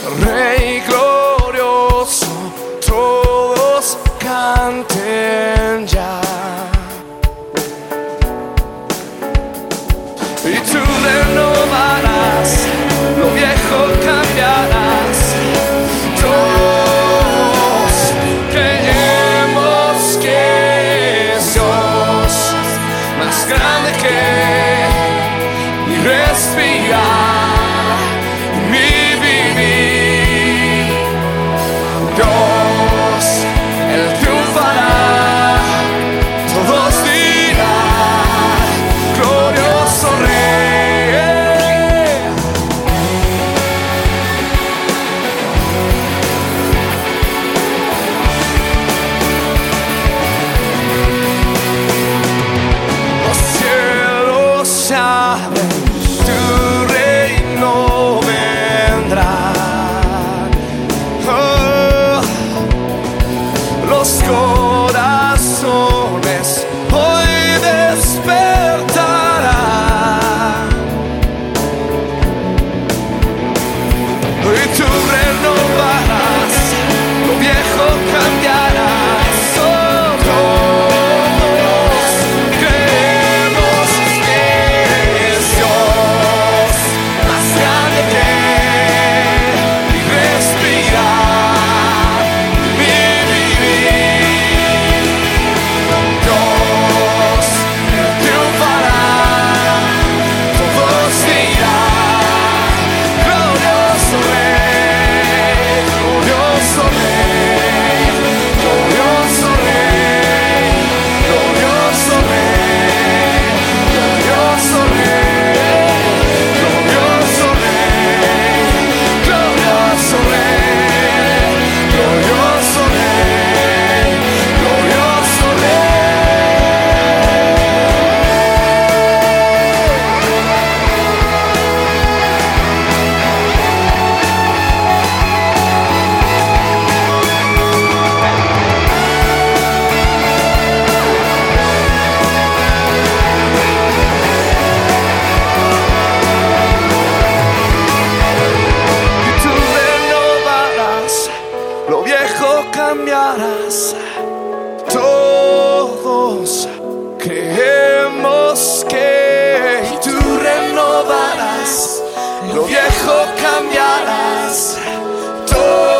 Rey glorioso, todos canten ya. Y tú renovarás, lo viejo cambiarás. Todos creemos que es Dios más grande que mi respirar y mi vivir. Dios, Él triunfará, todos dirán, glorioso Rey. Los cielos saben, tu reino vendrá. Oh, los corazones hoy despertarán. Y tú renovarás, lo viejo cambiarás. Oh, todos creemos que es Dios más grande que mi respirar, mi vivir. Dios, Él triunfará, todos dirán, glorioso Rey, glorioso Rey, glorioso Rey, glorioso Rey, glorioso Rey, glorioso Rey, glorioso Rey, glorioso Rey, glorioso Y tú renovarás, lo viejo cambiarás. Todos creemos que y tú renovarás, lo viejo cambiarás. Todos